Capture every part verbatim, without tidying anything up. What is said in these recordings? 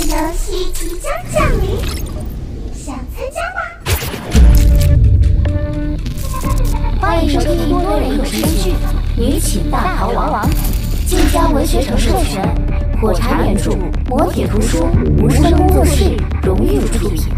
游戏即将降临，想参加吗？ 欢迎收听多人有声剧《女寝大逃亡》，晋江文学城授权，火柴原著，磨铁图书，无声工作室荣誉出品。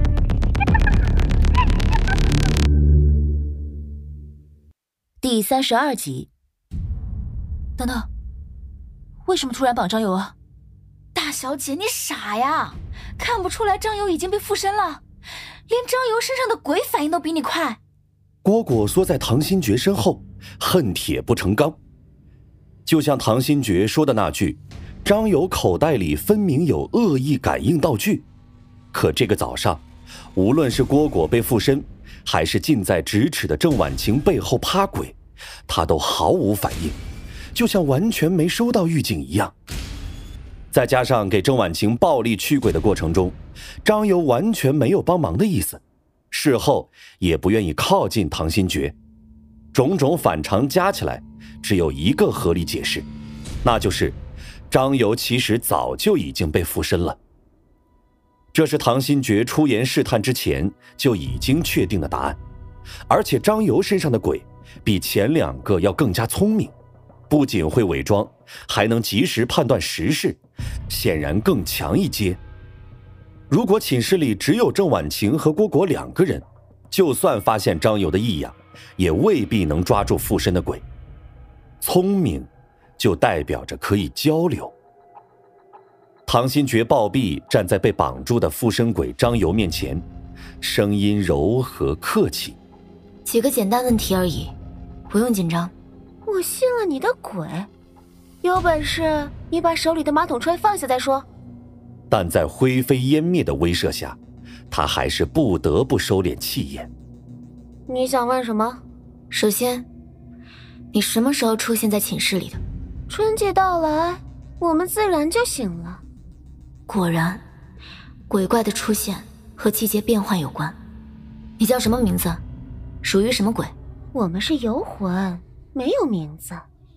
第三十二集。 等等，为什么突然绑张游啊？ 大小姐，你傻呀？看不出来张游已经被附身了，连张游身上的鬼反应都比你快。 蝈蝈缩在唐新觉身后，恨铁不成钢。就像唐新觉说的那句，张游口袋里分明有恶意感应道具。可这个早上，无论是蝈蝈被附身，还是近在咫尺的郑婉晴背后趴鬼，他都毫无反应，就像完全没收到预警一样。再加上给郑婉晴暴力驱鬼的过程中，张游完全没有帮忙的意思，事后也不愿意靠近唐新觉。种种反常加起来，只有一个合理解释，那就是张游其实早就已经被附身了。这是唐新觉出言试探之前就已经确定的答案，而且张游身上的鬼比前两个要更加聪明，不仅会伪装，还能及时判断时事，显然更强一阶。如果寝室里只有郑婉晴和蝈蝈两个人，就算发现张游的异样，也未必能抓住附身的鬼。聪明就代表着可以交流。唐新觉暴毙站在被绑住的附身鬼张游面前，声音柔和客气： 几个简单问题而已，不用紧张。 我信了你的鬼，有本事你把手里的马桶揣放下再说。 但在灰飞烟灭的威慑下，他还是不得不收敛气焰。 你想问什么？ 首先，你什么时候出现在寝室里的？ 春季到来，我们自然就醒了。 果然，鬼怪的出现和季节变换有关。你叫什么名字？属于什么鬼？ 我们是游魂，没有名字。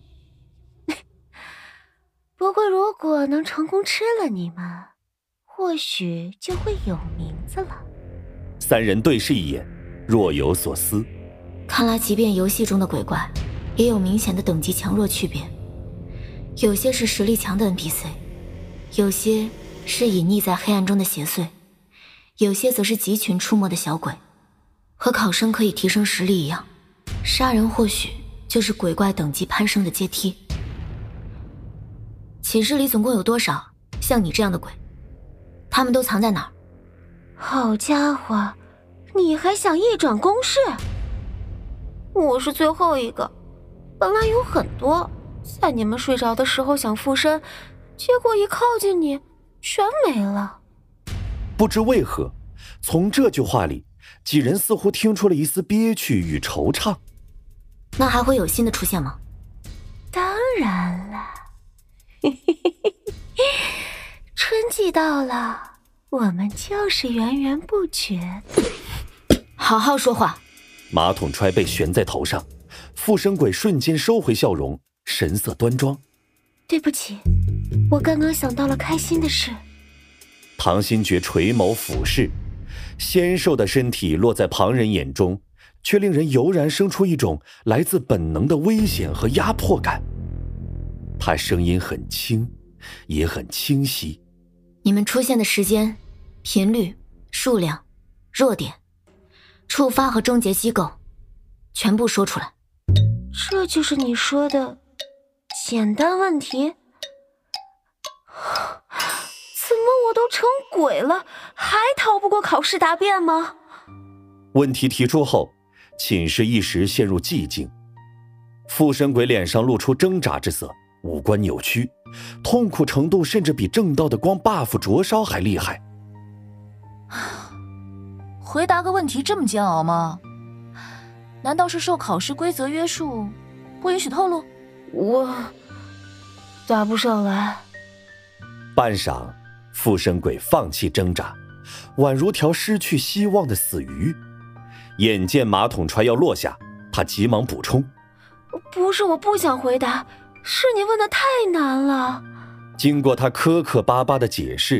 不过如果能成功吃了你们，或许就会有名字了。 三人对视一眼，若有所思。 看来即便游戏中的鬼怪也有明显的等级强弱区别，有些是实力强的 N P C， 有些是隐匿在黑暗中的邪祟，有些则是集群出没的小鬼。和考生可以提升实力一样，杀人或许就是鬼怪等级攀升的阶梯。寝室里总共有多少像你这样的鬼？他们都藏在哪儿？ 好家伙，你还想一转公式？我是最后一个，本来有很多，在你们睡着的时候想附身，结果一靠近你全没了。 不知为何，从这句话里，几人似乎听出了一丝憋屈与惆怅。 那还会有新的出现吗？ 当然了。春季到了，我们就是源源不绝。 好好说话。 马桶揣被悬在头上，附身鬼瞬间收回笑容，神色端庄。 对不起，我刚刚想到了开心的事。 唐新觉垂眸俯视，纤瘦的身体落在旁人眼中，却令人油然生出一种来自本能的危险和压迫感。他声音很轻，也很清晰。 你们出现的时间、频率、数量、弱点、触发和终结机构，全部说出来。 这就是你说的简单问题？怎么我都成鬼了，还逃不过考试答辩吗？ 问题提出后，寝室一时陷入寂静。附身鬼脸上露出挣扎之色，五官扭曲，痛苦程度甚至比正道的光 buff 灼烧还厉害。 回答个问题这么煎熬吗？难道是受考试规则约束，不允许透露？ 我答不上来。 半晌，附身鬼放弃挣扎，宛如条失去希望的死鱼。眼见马桶揣要落下，他急忙补充： 不是我不想回答，是你问的太难了。 经过他磕磕巴巴的解释，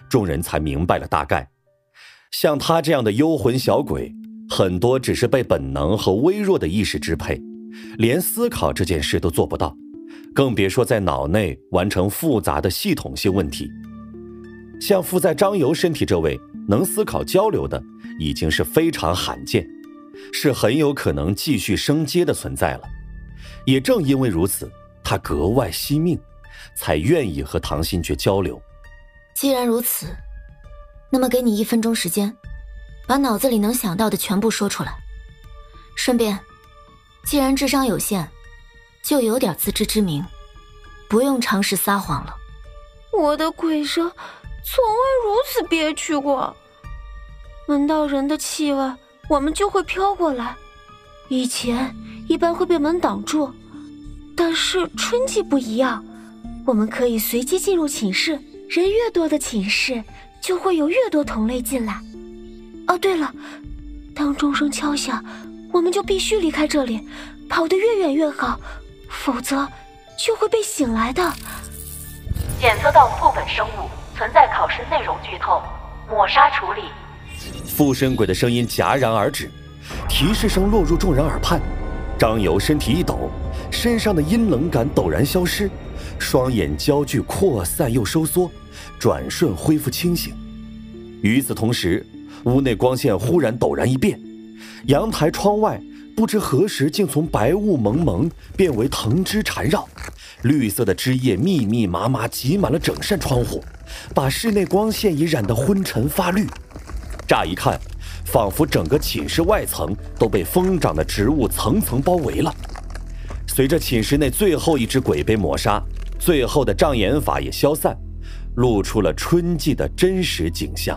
众人才明白了大概。像他这样的幽魂小鬼，很多只是被本能和微弱的意识支配，连思考这件事都做不到，更别说在脑内完成复杂的系统性问题。像附在张游身体这位能思考交流的，已经是非常罕见，是很有可能继续升阶的存在了。也正因为如此，他格外惜命，才愿意和唐新觉交流。 既然如此，那么给你一分钟时间，把脑子里能想到的全部说出来。顺便，既然智商有限，就有点自知之明，不用尝试撒谎了。 我的鬼声从未如此憋屈过，闻到人的气味，我们就会飘过来。以前一般会被门挡住，但是春季不一样，我们可以随机进入寝室，人越多的寝室就会有越多同类进来。哦，对了，当钟声敲响，我们就必须离开这里，跑得越远越好，否则就会被醒来的。 检测到副本生物存在考试内容剧透，抹杀处理。 附身鬼的声音戛然而止，提示声落入众人耳畔。张游身体一抖，身上的阴冷感陡然消失，双眼焦距扩散又收缩，转瞬恢复清醒。与此同时，屋内光线忽然陡然一变，阳台窗外不知何时竟从白雾蒙蒙变为藤枝缠绕，绿色的枝叶密密麻麻挤满了整扇窗户，把室内光线也染得昏沉发绿。乍一看，仿佛整个寝室外层都被疯长的植物层层包围了。随着寝室内最后一只鬼被抹杀，最后的障眼法也消散，露出了春季的真实景象。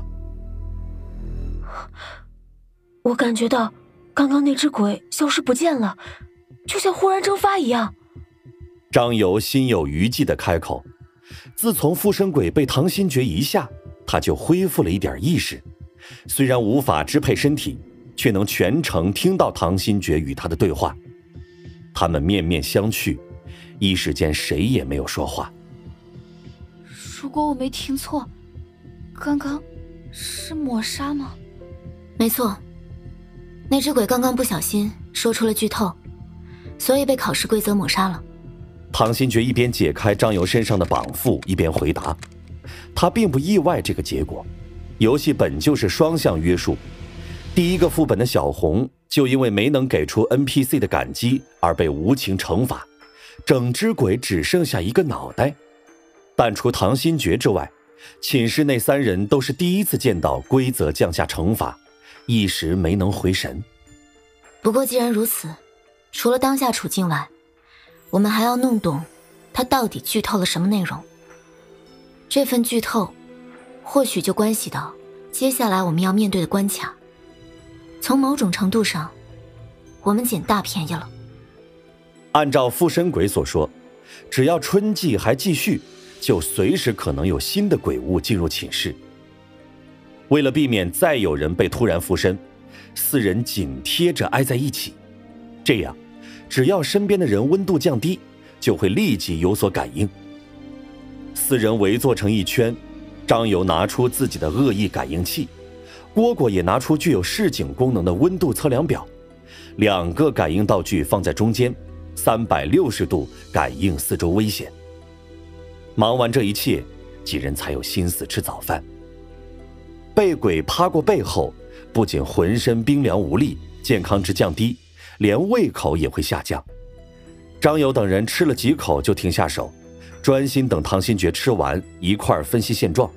我感觉到刚刚那只鬼消失不见了，就像忽然蒸发一样。 张游心有余悸地开口，自从附身鬼被唐新觉一下，他就恢复了一点意识，虽然无法支配身体，却能全程听到唐新觉与他的对话。他们面面相觑，一时间谁也没有说话。 如果我没听错，刚刚是抹杀吗？ 没错，那只鬼刚刚不小心说出了剧透，所以被考试规则抹杀了。 唐新觉一边解开张游身上的绑缚，一边回答。他并不意外这个结果，游戏本就是双向约束。第一个副本的小红就因为没能给出 N P C 的感激而被无情惩罚，整只鬼只剩下一个脑袋。但除唐新觉之外，寝室内三人都是第一次见到规则降下惩罚，一时没能回神。 不过既然如此，除了当下处境外，我们还要弄懂他到底剧透了什么内容。这份剧透或许就关系到接下来我们要面对的关卡。从某种程度上，我们捡大便宜了。 按照附身鬼所说，只要春季还继续，就随时可能有新的鬼物进入寝室。为了避免再有人被突然附身，四人紧贴着挨在一起，这样只要身边的人温度降低，就会立即有所感应。四人围坐成一圈，张游拿出自己的恶意感应器，蝈蝈也拿出具有示警功能的温度测量表，两个感应道具放在中间，三百六十度感应四周危险。忙完这一切，几人才有心思吃早饭。被鬼趴过背后，不仅浑身冰凉无力，健康值降低，连胃口也会下降。张友等人吃了几口就停下手，专心等唐新觉吃完，一块儿分析现状。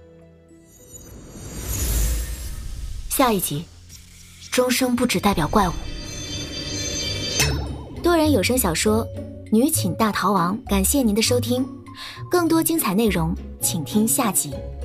下一集，钟声不只代表怪物。多人有声小说《女寝大逃亡》，感谢您的收听，更多精彩内容请听下集。